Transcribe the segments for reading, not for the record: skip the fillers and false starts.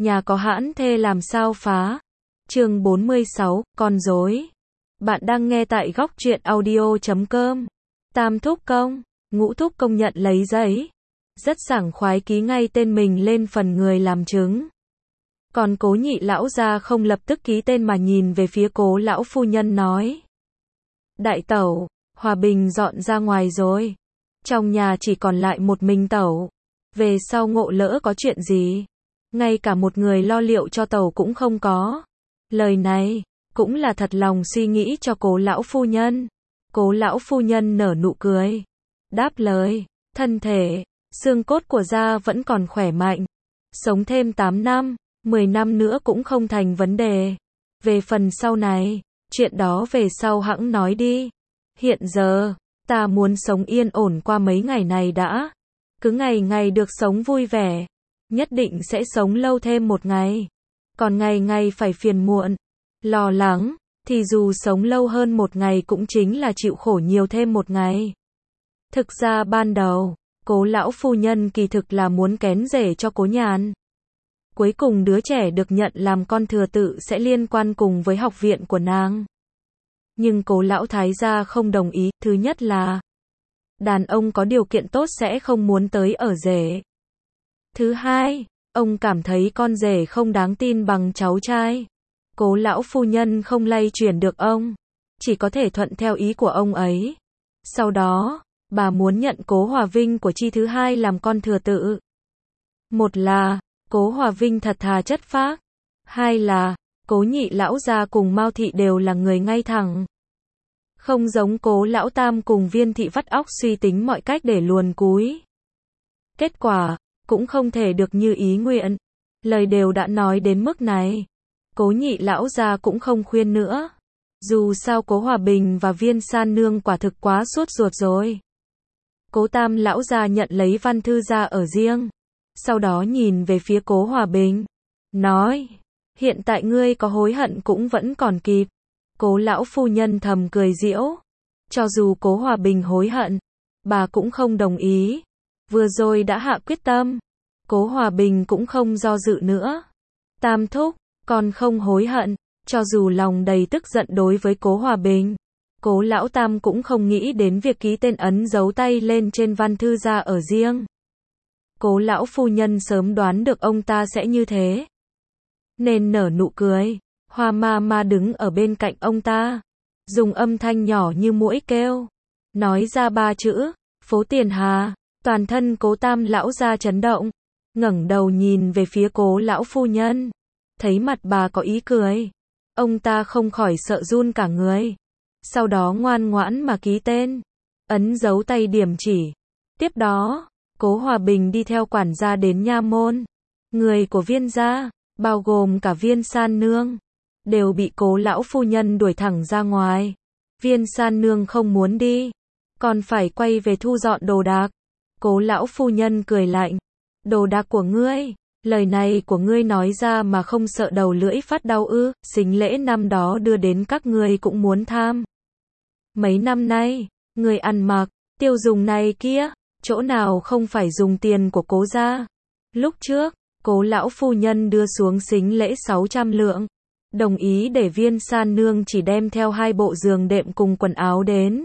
Nhà có hãn thê làm sao phá. Chương 46, con rối. Bạn đang nghe tại góc truyện audio.com. Tam thúc công, ngũ thúc công nhận lấy giấy. Rất sảng khoái ký ngay tên mình lên phần người làm chứng. Còn Cố nhị lão gia không lập tức ký tên mà nhìn về phía Cố lão phu nhân nói. Đại tẩu, Hòa Bình dọn ra ngoài rồi. Trong nhà chỉ còn lại một mình tẩu. Về sau ngộ lỡ có chuyện gì, ngay cả một người lo liệu cho tẩu cũng không có. Lời này cũng là thật lòng suy nghĩ cho Cố lão phu nhân. Cố lão phu nhân nở nụ cười, đáp lời, thân thể, xương cốt của gia vẫn còn khỏe mạnh. Sống thêm 8 năm, 10 năm nữa cũng không thành vấn đề. Về phần sau này, chuyện đó về sau hẵng nói đi. Hiện giờ, ta muốn sống yên ổn qua mấy ngày này đã. Cứ ngày ngày được sống vui vẻ, nhất định sẽ sống lâu thêm một ngày. Còn ngày ngày phải phiền muộn, lo lắng, thì dù sống lâu hơn một ngày cũng chính là chịu khổ nhiều thêm một ngày. Thực ra ban đầu, Cố lão phu nhân kỳ thực là muốn kén rể cho Cố Nhàn. Cuối cùng đứa trẻ được nhận làm con thừa tự sẽ liên quan cùng với học viện của nàng. Nhưng Cố lão thái gia không đồng ý. Thứ nhất là đàn ông có điều kiện tốt sẽ không muốn tới ở rể. Thứ hai, ông cảm thấy con rể không đáng tin bằng cháu trai. Cố lão phu nhân không lay chuyển được ông, chỉ có thể thuận theo ý của ông ấy. Sau đó, bà muốn nhận Cố Hòa Vinh của chi thứ hai làm con thừa tự. Một là, Cố Hòa Vinh thật thà chất phác. Hai là, Cố nhị lão gia cùng Mao thị đều là người ngay thẳng. Không giống Cố lão tam cùng Viên thị vắt óc suy tính mọi cách để luồn cúi. Kết quả, cũng không thể được như ý nguyện. Lời đều đã nói đến mức này. Cố nhị lão gia cũng không khuyên nữa. Dù sao Cố Hòa Bình và Viên San Nương quả thực quá sốt ruột rồi. Cố tam lão gia nhận lấy văn thư ra ở riêng. Sau đó nhìn về phía Cố Hòa Bình. Nói, hiện tại ngươi có hối hận cũng vẫn còn kịp. Cố lão phu nhân thầm cười giễu. Cho dù Cố Hòa Bình hối hận, bà cũng không đồng ý. Vừa rồi đã hạ quyết tâm. Cố Hòa Bình cũng không do dự nữa. Tam thúc, con không hối hận. Cho dù lòng đầy tức giận đối với Cố Hòa Bình, Cố lão tam cũng không nghĩ đến việc ký tên ấn dấu tay lên trên văn thư ra ở riêng. Cố lão phu nhân sớm đoán được ông ta sẽ như thế, nên nở nụ cười. Hoa ma ma đứng ở bên cạnh ông ta, dùng âm thanh nhỏ như muỗi kêu, nói ra 3 chữ, Phố Tiền Hà. Toàn thân Cố tam lão gia chấn động, ngẩng đầu nhìn về phía Cố lão phu nhân, thấy mặt bà có ý cười, ông ta không khỏi sợ run cả người. Sau đó ngoan ngoãn mà ký tên, ấn dấu tay điểm chỉ. Tiếp đó, Cố Hòa Bình đi theo quản gia đến nha môn. Người của Viên gia, bao gồm cả Viên San Nương, đều bị Cố lão phu nhân đuổi thẳng ra ngoài. Viên San Nương không muốn đi, còn phải quay về thu dọn đồ đạc. Cố lão phu nhân cười lạnh. Đồ đạc của ngươi, lời này của ngươi nói ra mà không sợ đầu lưỡi phát đau ư? Sính lễ năm đó đưa đến các ngươi cũng muốn tham. Mấy năm nay, ngươi ăn mặc, tiêu dùng này kia, chỗ nào không phải dùng tiền của Cố gia. Lúc trước, Cố lão phu nhân đưa xuống sính lễ 600 lượng, đồng ý để Viên San Nương chỉ đem theo 2 bộ giường đệm cùng quần áo đến.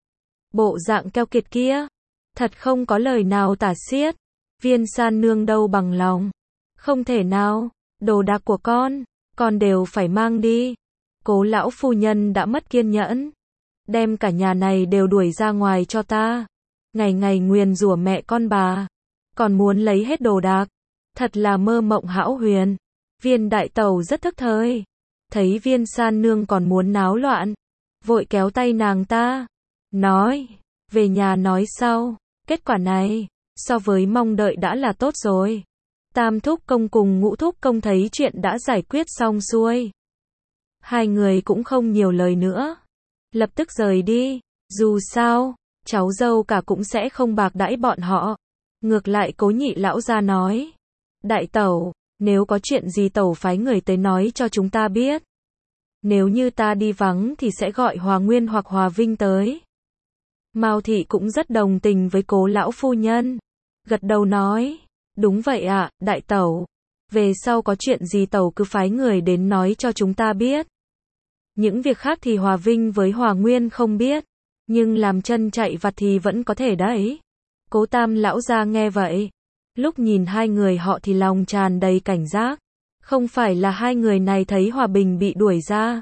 Bộ dạng keo kiệt kia, thật không có lời nào tả xiết. Viên San Nương đâu bằng lòng. Không thể nào, đồ đạc của con đều phải mang đi. Cố lão phu nhân đã mất kiên nhẫn. Đem cả nhà này đều đuổi ra ngoài cho ta. Ngày ngày nguyền rủa mẹ con bà, còn muốn lấy hết đồ đạc. Thật là mơ mộng hão huyền. Viên đại tẩu rất thức thời. Thấy Viên San Nương còn muốn náo loạn, vội kéo tay nàng ta, nói, về nhà nói sau. Kết quả này, so với mong đợi đã là tốt rồi. Tam thúc công cùng ngũ thúc công thấy chuyện đã giải quyết xong xuôi. Hai người cũng không nhiều lời nữa, lập tức rời đi. Dù sao, cháu dâu cả cũng sẽ không bạc đãi bọn họ. Ngược lại Cố nhị lão gia nói, đại tẩu, nếu có chuyện gì tẩu phái người tới nói cho chúng ta biết. Nếu như ta đi vắng thì sẽ gọi Hòa Nguyên hoặc Hòa Vinh tới. Mao thị cũng rất đồng tình với Cố lão phu nhân, gật đầu nói, đúng vậy ạ, đại tẩu. Về sau có chuyện gì tẩu cứ phái người đến nói cho chúng ta biết. Những việc khác thì Hòa Vinh với Hòa Nguyên không biết, nhưng làm chân chạy vặt thì vẫn có thể đấy. Cố Tam lão gia nghe vậy, lúc nhìn hai người họ thì lòng tràn đầy cảnh giác. Không phải là hai người này thấy Hòa Bình bị đuổi ra,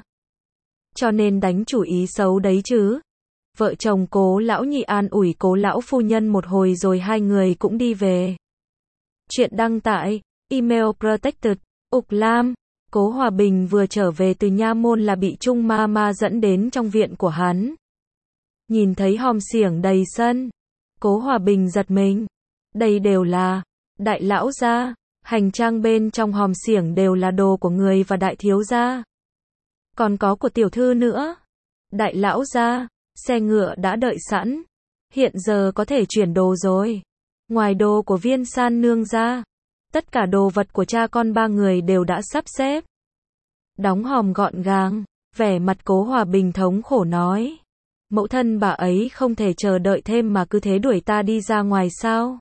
cho nên đánh chủ ý xấu đấy chứ. Vợ chồng Cố lão nhị an ủi Cố lão phu nhân một hồi rồi hai người cũng đi về. Chuyện đăng tại email protected, Ục Lam. Cố Hòa Bình vừa trở về từ nha môn là bị Trung ma ma dẫn đến trong viện của hắn. Nhìn thấy hòm xiểng đầy sân, Cố Hòa Bình giật mình. Đây đều là đại lão gia, hành trang bên trong hòm xiểng đều là đồ của người và đại thiếu gia. Còn có của tiểu thư nữa. Đại lão gia, xe ngựa đã đợi sẵn. Hiện giờ có thể chuyển đồ rồi. Ngoài đồ của Viên San nương ra, tất cả đồ vật của cha con ba người đều đã sắp xếp. Đóng hòm gọn gàng, vẻ mặt Cố Hòa Bình thống khổ nói. Mẫu thân bà ấy không thể chờ đợi thêm mà cứ thế đuổi ta đi ra ngoài sao?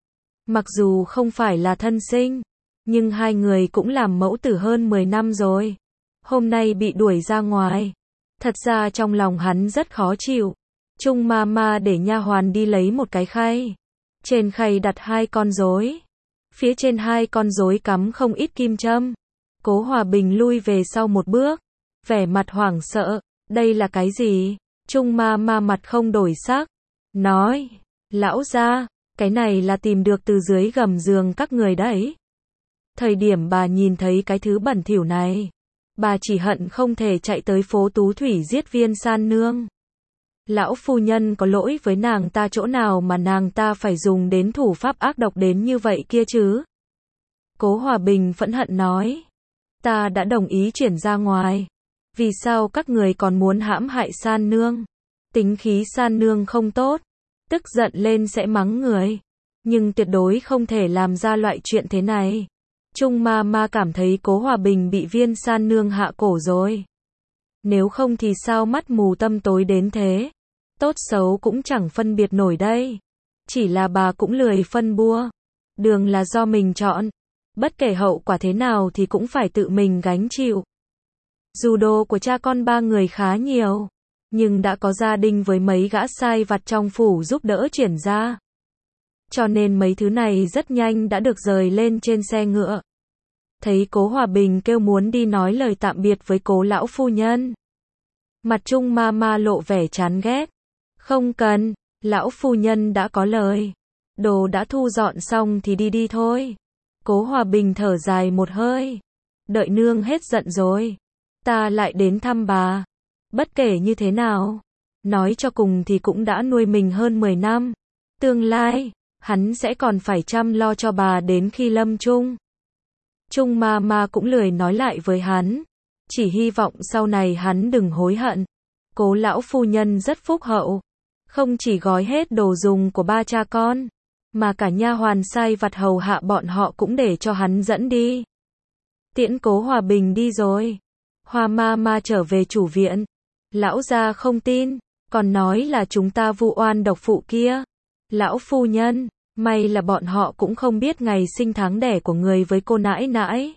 Mặc dù không phải là thân sinh, nhưng hai người cũng làm mẫu tử hơn 10 năm rồi. Hôm nay bị đuổi ra ngoài. Thật ra trong lòng hắn rất khó chịu. Trung ma ma để nha hoàn đi lấy một cái khay. Trên khay đặt hai con rối. Phía trên hai con rối cắm không ít kim châm. Cố Hòa Bình lui về sau một bước, vẻ mặt hoảng sợ. Đây là cái gì? Trung ma ma mặt không đổi sắc, nói, lão gia, cái này là tìm được từ dưới gầm giường các người đấy. Thời điểm bà nhìn thấy cái thứ bẩn thỉu này, bà chỉ hận không thể chạy tới phố Tú Thủy giết Viên San nương. Lão phu nhân có lỗi với nàng ta chỗ nào mà nàng ta phải dùng đến thủ pháp ác độc đến như vậy kia chứ? Cố Hòa Bình phẫn hận nói, ta đã đồng ý chuyển ra ngoài. Vì sao các người còn muốn hãm hại San nương? Tính khí San nương không tốt, tức giận lên sẽ mắng người, nhưng tuyệt đối không thể làm ra loại chuyện thế này. Trung ma ma cảm thấy Cố Hòa Bình bị Viên San nương hạ cổ rồi. Nếu không thì sao mắt mù tâm tối đến thế? Tốt xấu cũng chẳng phân biệt nổi đây. Chỉ là bà cũng lười phân bua. Đường là do mình chọn. Bất kể hậu quả thế nào thì cũng phải tự mình gánh chịu. Dù đồ của cha con ba người khá nhiều, nhưng đã có gia đình với mấy gã sai vặt trong phủ giúp đỡ chuyển ra. Cho nên mấy thứ này rất nhanh đã được rời lên trên xe ngựa. Thấy Cố Hòa Bình kêu muốn đi nói lời tạm biệt với Cố lão phu nhân. Mặt Trung ma ma lộ vẻ chán ghét. Không cần, lão phu nhân đã có lời. Đồ đã thu dọn xong thì đi đi thôi. Cố Hòa Bình thở dài một hơi. Đợi nương hết giận rồi, ta lại đến thăm bà. Bất kể như thế nào, nói cho cùng thì cũng đã nuôi mình hơn 10 năm. Tương lai, hắn sẽ còn phải chăm lo cho bà đến khi lâm chung. Trung ma ma cũng lười nói lại với hắn. Chỉ hy vọng sau này hắn đừng hối hận. Cố lão phu nhân rất phúc hậu. Không chỉ gói hết đồ dùng của ba cha con, mà cả nha hoàn sai vặt hầu hạ bọn họ cũng để cho hắn dẫn đi. Tiễn Cố Hòa Bình đi rồi. Hoa ma ma trở về chủ viện. Lão gia không tin, còn nói là chúng ta vu oan độc phụ kia. Lão phu nhân, may là bọn họ cũng không biết ngày sinh tháng đẻ của người với cô nãi nãi.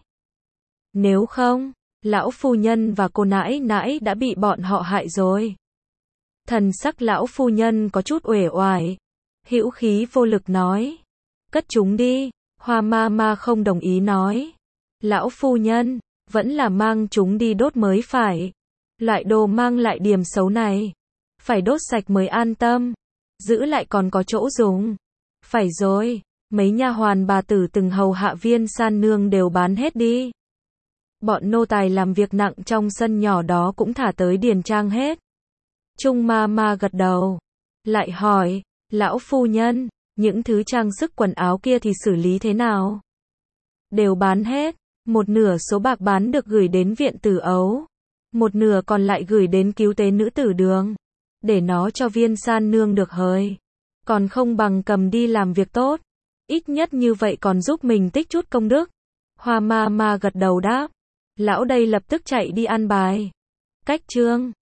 Nếu không, lão phu nhân và cô nãi nãi đã bị bọn họ hại rồi. Thần sắc lão phu nhân có chút uể oải, hữu khí vô lực nói. Cất chúng đi. Hoa ma ma không đồng ý nói. Lão phu nhân, vẫn là mang chúng đi đốt mới phải. Loại đồ mang lại điểm xấu này, phải đốt sạch mới an tâm. Giữ lại còn có chỗ dùng. Phải rồi, mấy nha hoàn bà tử từng hầu hạ Viên San nương đều bán hết đi. Bọn nô tài làm việc nặng trong sân nhỏ đó cũng thả tới điền trang hết. Trung ma ma gật đầu. Lại hỏi, lão phu nhân, những thứ trang sức quần áo kia thì xử lý thế nào? Đều bán hết. Một nửa số bạc bán được gửi đến viện tử ấu. Một nửa còn lại gửi đến cứu tế nữ tử đường. Để nó cho Viên San nương được hời. Còn không bằng cầm đi làm việc tốt. Ít nhất như vậy còn giúp mình tích chút công đức. Hoa ma ma gật đầu đáp. Lão đây lập tức chạy đi ăn bài. Cách chương